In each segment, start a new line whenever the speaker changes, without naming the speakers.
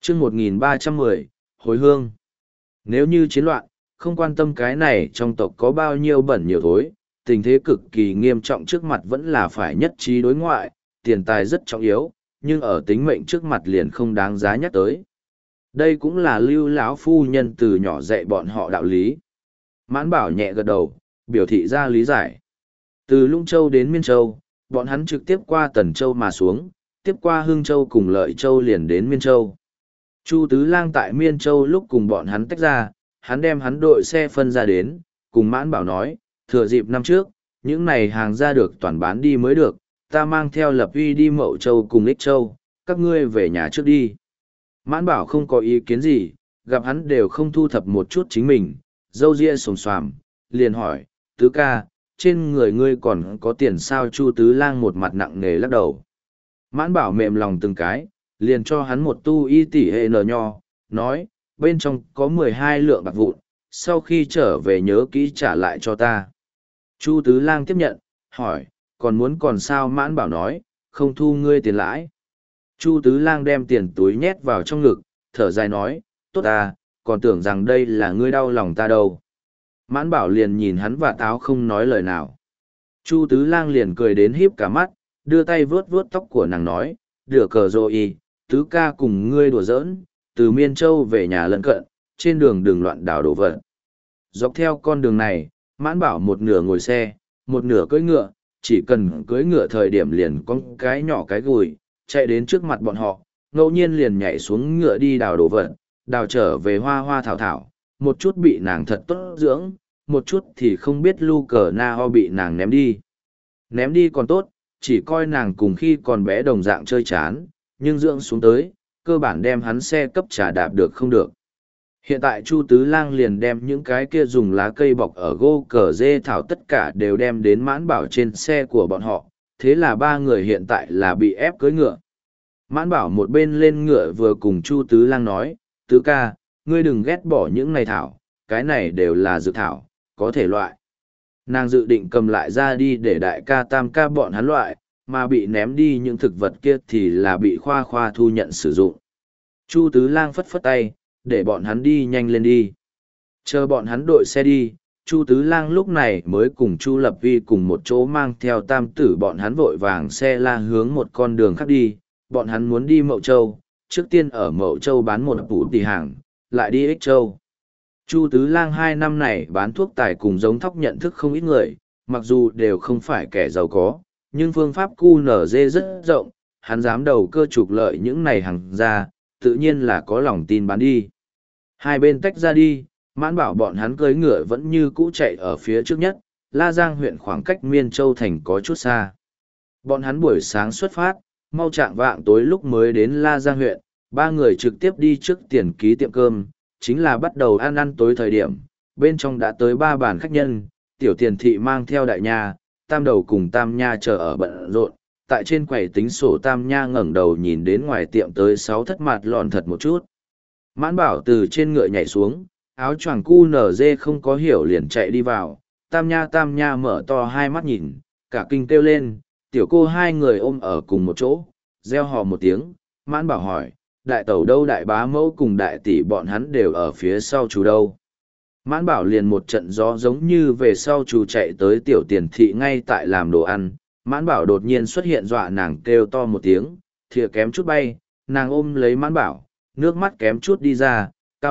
chương 1310, hồi hương. Nếu như chiến loạn, không quan tâm cái này trong tộc có bao nhiêu bẩn nhiều thối, tình thế cực kỳ nghiêm trọng trước mặt vẫn là phải nhất trí đối ngoại, tiền tài rất trọng yếu, nhưng ở tính mệnh trước mặt liền không đáng giá nhắc tới. Đây cũng là Lưu lão phu nhân từ nhỏ dạy bọn họ đạo lý. Mãn Bảo nhẹ gật đầu, biểu thị ra lý giải. Từ Lung Châu đến Miên Châu, bọn hắn trực tiếp qua Tần Châu mà xuống, tiếp qua Hương Châu cùng Lợi Châu liền đến Miên Châu. Chu Tứ Lang tại Miên Châu lúc cùng bọn hắn tách ra, hắn đem hắn đội xe phân ra đến, cùng Mãn Bảo nói, thừa dịp năm trước, những này hàng ra được toàn bán đi mới được, ta mang theo Lập Uy đi Mậu Châu cùng Ích Châu, các ngươi về nhà trước đi. Mãn Bảo không có ý kiến gì, gặp hắn đều không thu thập một chút chính mình, dâu ria xồm xoàm, liền hỏi, Tứ ca, trên người ngươi còn có tiền sao? Chu Tứ Lang một mặt nặng nề lắc đầu. Mãn Bảo mềm lòng từng cái, liền cho hắn một tu y tỷ hệ nở nho, nói, bên trong có 12 lượng bạc vụn, sau khi trở về nhớ kỹ trả lại cho ta. Chu Tứ Lang tiếp nhận, hỏi, còn sao? Mãn Bảo nói, không thu ngươi tiền lãi. Chu Tứ Lang đem tiền túi nhét vào trong ngực, thở dài nói, tốt à, còn tưởng rằng đây là ngươi đau lòng ta đâu. Mãn Bảo liền nhìn hắn và táo không nói lời nào. Chu Tứ Lang liền cười đến híp cả mắt, đưa tay vướt vướt tóc của nàng nói, đưa cờ rồi, Tứ ca cùng ngươi đùa giỡn, từ Miên Châu về nhà lân cận, trên đường đừng loạn đảo đổ vật. Dọc theo con đường này, Mãn Bảo một nửa ngồi xe, một nửa cưỡi ngựa, chỉ cần cưỡi ngựa thời điểm liền có cái nhỏ cái gùi, chạy đến trước mặt bọn họ, ngẫu nhiên liền nhảy xuống ngựa đi đào đồ vật, đào trở về hoa hoa thảo thảo, một chút bị nàng thật tốt dưỡng, một chút thì không biết lu cờ na ho bị nàng ném đi. Ném đi còn tốt, chỉ coi nàng cùng khi còn bé đồng dạng chơi chán, nhưng dưỡng xuống tới, cơ bản đem hắn xe cấp trả đạp được không được. Hiện tại Chu Tứ Lang liền đem những cái kia dùng lá cây bọc ở gô cờ dê thảo tất cả đều đem đến Mãn Bảo trên xe của bọn họ, thế là ba người hiện tại là bị ép cưỡi ngựa. Mãn Bảo một bên lên ngựa vừa cùng Chu Tứ Lang nói, Tứ ca, ngươi đừng ghét bỏ những này thảo, cái này đều là dược thảo, có thể loại. Nàng dự định cầm lại ra đi để đại ca tam ca bọn hắn loại, mà bị ném đi những thực vật kia thì là bị khoa khoa thu nhận sử dụng. Chu Tứ Lang phất phất tay, để bọn hắn đi nhanh lên đi. Chờ bọn hắn đội xe đi, Chu Tứ Lang lúc này mới cùng Chu Lập Vi cùng một chỗ mang theo tam tử bọn hắn vội vàng xe la hướng một con đường khác đi. Bọn hắn muốn đi Mậu Châu, trước tiên ở Mậu Châu bán một phủ tỷ hàng, lại đi Ích Châu. Chu Tứ Lang 2 năm này bán thuốc tài cùng giống thóc nhận thức không ít người, mặc dù đều không phải kẻ giàu có, nhưng phương pháp QNZ rất rộng, hắn dám đầu cơ trục lợi những này hàng ra, tự nhiên là có lòng tin bán đi. Hai bên tách ra đi, Mãn Bảo bọn hắn cưỡi ngựa vẫn như cũ chạy ở phía trước nhất, La Giang huyện khoảng cách Miên Châu thành có chút xa. Bọn hắn buổi sáng xuất phát, mau chạng vạng tối lúc mới đến La Giang huyện, ba người trực tiếp đi trước tiền ký tiệm cơm, chính là bắt đầu ăn tối thời điểm, bên trong đã tới 3 bàn khách nhân, tiểu tiền thị mang theo đại nha, tam đầu cùng tam nha chờ ở bận rộn, tại trên quầy tính sổ tam nha ngẩng đầu nhìn đến ngoài tiệm tới 6 thất mặt lọn thật một chút. Mãn Bảo từ trên ngựa nhảy xuống, áo choàng cu nở dê không có hiểu liền chạy đi vào, tam nha mở to hai mắt nhìn, cả kinh kêu lên, tiểu cô hai người ôm ở cùng một chỗ, reo hò một tiếng, Mãn Bảo hỏi, đại tẩu đâu? Đại bá mẫu cùng đại tỷ bọn hắn đều ở phía sau chú đâu? Mãn Bảo liền một trận gió giống như về sau chú chạy tới tiểu tiền thị ngay tại làm đồ ăn, Mãn Bảo đột nhiên xuất hiện dọa nàng kêu to một tiếng, thìa kém chút bay, nàng ôm lấy Mãn Bảo, nước mắt kém chút đi ra, cao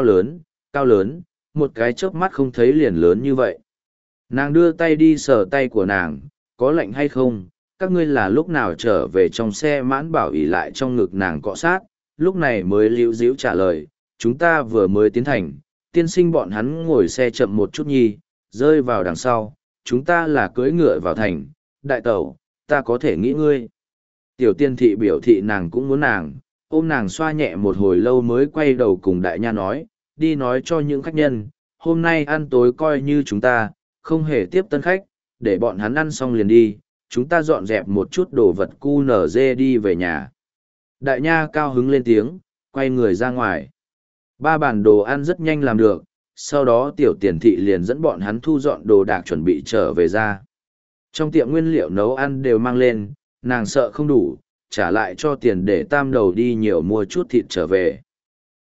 lớn, một cái chớp mắt không thấy liền lớn như vậy. Nàng đưa tay đi sờ tay của nàng, có lạnh hay không? Các ngươi là lúc nào trở về trong xe? Mãn Bảo ỉ lại trong ngực nàng cọ sát, lúc này mới líu díu trả lời, chúng ta vừa mới tiến thành, tiên sinh bọn hắn ngồi xe chậm một chút nhi, rơi vào đằng sau, chúng ta là cưỡi ngựa vào thành, đại tẩu, ta có thể nghĩ ngươi. Tiểu tiên thị biểu thị nàng cũng muốn nàng, ôm nàng xoa nhẹ một hồi lâu mới quay đầu cùng đại nha nói, đi nói cho những khách nhân, hôm nay ăn tối coi như chúng ta, không hề tiếp tân khách, để bọn hắn ăn xong liền đi, chúng ta dọn dẹp một chút đồ vật cu nở dê đi về nhà. Đại nha cao hứng lên tiếng, quay người ra ngoài. 3 bàn đồ ăn rất nhanh làm được, sau đó tiểu tiền thị liền dẫn bọn hắn thu dọn đồ đạc chuẩn bị trở về ra. Trong tiệm nguyên liệu nấu ăn đều mang lên, nàng sợ không đủ, trả lại cho tiền để tam đầu đi nhiều mua chút thịt trở về.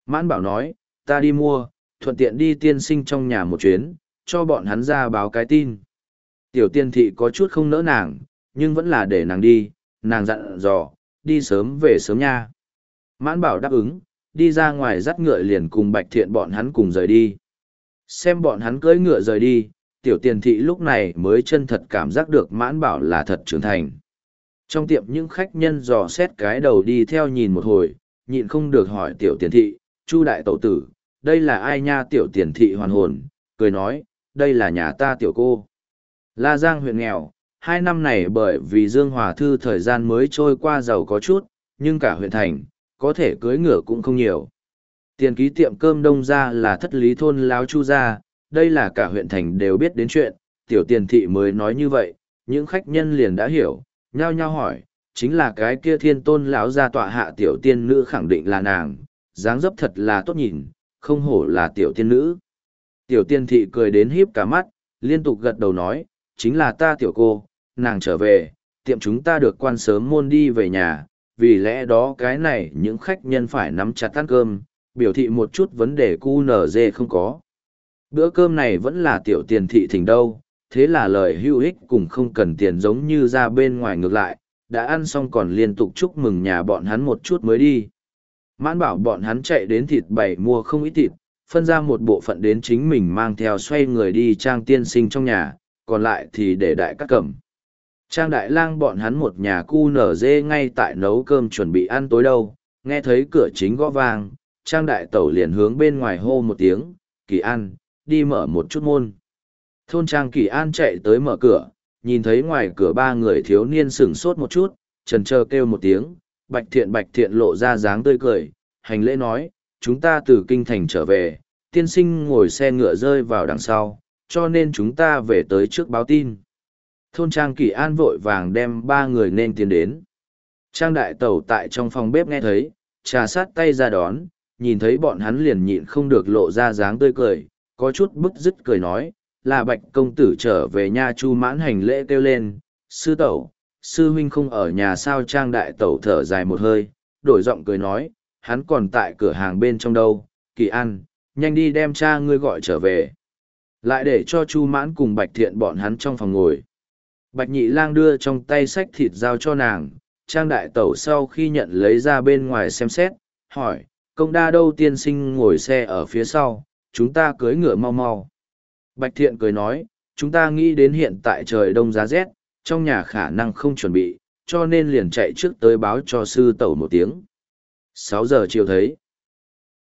Mãn Bảo nói, ta đi mua, thuận tiện đi tiên sinh trong nhà một chuyến, cho bọn hắn ra báo cái tin. Tiểu tiên thị có chút không nỡ nàng, nhưng vẫn là để nàng đi, nàng dặn dò, đi sớm về sớm nha. Mãn Bảo đáp ứng, đi ra ngoài dắt ngựa liền cùng Bạch Thiện bọn hắn cùng rời đi. Xem bọn hắn cưỡi ngựa rời đi, tiểu tiền thị lúc này mới chân thật cảm giác được Mãn Bảo là thật trưởng thành. Trong tiệm những khách nhân dò xét cái đầu đi theo nhìn một hồi, nhịn không được hỏi tiểu tiền thị, Chu đại tẩu tử, đây là ai nha? Tiểu tiền thị hoàn hồn, cười nói, đây là nhà ta tiểu cô. La Giang huyện nghèo, 2 năm này bởi vì Dương Hòa Thư thời gian mới trôi qua giàu có chút, nhưng cả huyện thành, có thể cưới ngựa cũng không nhiều. Tiền ký tiệm cơm đông ra là thất lý thôn láo Chu gia, đây là cả huyện thành đều biết đến chuyện, tiểu tiền thị mới nói như vậy, những khách nhân liền đã hiểu, nhao nhao hỏi, chính là cái kia thiên tôn lão gia tọa hạ tiểu tiên nữ, khẳng định là nàng, dáng dấp thật là tốt nhìn, không hổ là tiểu tiên nữ. Tiểu tiên thị cười đến híp cả mắt, liên tục gật đầu nói, chính là ta tiểu cô, nàng trở về, tiệm chúng ta được quan sớm môn đi về nhà, vì lẽ đó cái này những khách nhân phải nắm chặt ăn cơm, biểu thị một chút vấn đề QNZ không có. Bữa cơm này vẫn là tiểu tiền thị thỉnh đâu, thế là lời hữu ích cùng không cần tiền giống như ra bên ngoài ngược lại, đã ăn xong còn liên tục chúc mừng nhà bọn hắn một chút mới đi. Mãn Bảo bọn hắn chạy đến thịt bày mua không ít thịt, phân ra một bộ phận đến chính mình mang theo xoay người đi Trang tiên sinh trong nhà, còn lại thì để đại các cẩm. Trang đại lang bọn hắn một nhà QNZ ngay tại nấu cơm chuẩn bị ăn tối đâu, nghe thấy cửa chính gõ vang, Trang đại tẩu liền hướng bên ngoài hô một tiếng, Kỳ An, đi mở một chút môn. Thôn Trang Kỳ An chạy tới mở cửa, nhìn thấy ngoài cửa 3 người thiếu niên sửng sốt một chút, chần chờ kêu một tiếng, Bạch Thiện lộ ra dáng tươi cười, hành lễ nói, chúng ta từ kinh thành trở về, tiên sinh ngồi xe ngựa rơi vào đằng sau, cho nên chúng ta về tới trước báo tin. Thôn Trang Kỳ An vội vàng đem 3 người nên tiến đến. Trang đại tẩu tại trong phòng bếp nghe thấy, trà sát tay ra đón, nhìn thấy bọn hắn liền nhịn không được lộ ra dáng tươi cười, có chút bức dứt cười nói, là Bạch công tử trở về nha. Chu Mãn hành lễ kêu lên, sư tẩu, sư huynh không ở nhà sao? Trang đại tẩu thở dài một hơi, đổi giọng cười nói, hắn còn tại cửa hàng bên trong đâu, Kỳ An, nhanh đi đem cha ngươi gọi trở về. Lại để cho Chu Mãn cùng Bạch Thiện bọn hắn trong phòng ngồi. Bạch Nhị Lang đưa trong tay xách thịt giao cho nàng, Trang đại tẩu sau khi nhận lấy ra bên ngoài xem xét, hỏi, công đa đâu? Tiên sinh ngồi xe ở phía sau, chúng ta cưỡi ngựa mau mau. Bạch Thiện cười nói, chúng ta nghĩ đến hiện tại trời đông giá rét, trong nhà khả năng không chuẩn bị, cho nên liền chạy trước tới báo cho sư tẩu một tiếng. 6 giờ chiều thấy,